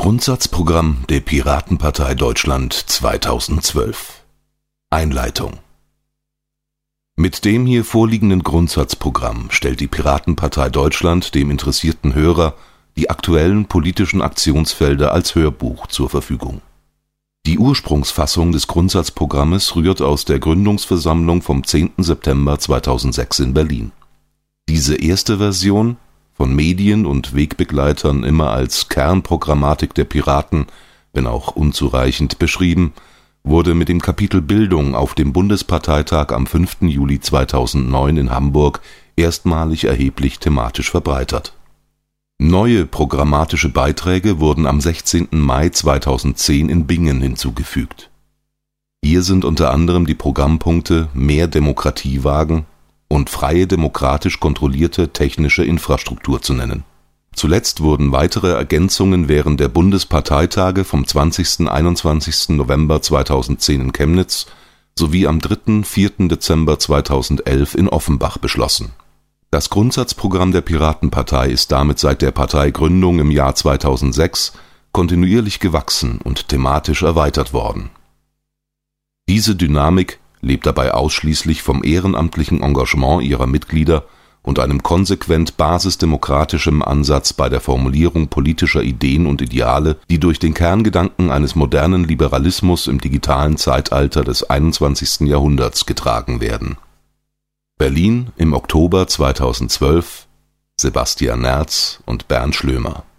Grundsatzprogramm der Piratenpartei Deutschland 2012. Einleitung. Mit dem hier vorliegenden Grundsatzprogramm stellt die Piratenpartei Deutschland dem interessierten Hörer die aktuellen politischen Aktionsfelder als Hörbuch zur Verfügung. Die Ursprungsfassung des Grundsatzprogrammes rührt aus der Gründungsversammlung vom 10. September 2006 in Berlin. Diese erste Version, von Medien und Wegbegleitern immer als Kernprogrammatik der Piraten, wenn auch unzureichend beschrieben, wurde mit dem Kapitel Bildung auf dem Bundesparteitag am 5. Juli 2009 in Hamburg erstmalig erheblich thematisch verbreitert. Neue programmatische Beiträge wurden am 16. Mai 2010 in Bingen hinzugefügt. Hier sind unter anderem die Programmpunkte Mehr Demokratie wagen und freie demokratisch kontrollierte technische Infrastruktur zu nennen. Zuletzt wurden weitere Ergänzungen während der Bundesparteitage vom 20. und 21. November 2010 in Chemnitz sowie am 3. und 4. Dezember 2011 in Offenbach beschlossen. Das Grundsatzprogramm der Piratenpartei ist damit seit der Parteigründung im Jahr 2006 kontinuierlich gewachsen und thematisch erweitert worden. Diese Dynamik lebt dabei ausschließlich vom ehrenamtlichen Engagement ihrer Mitglieder und einem konsequent basisdemokratischen Ansatz bei der Formulierung politischer Ideen und Ideale, die durch den Kerngedanken eines modernen Liberalismus im digitalen Zeitalter des 21. Jahrhunderts getragen werden. Berlin im Oktober 2012, Sebastian Nerz und Bernd Schlömer.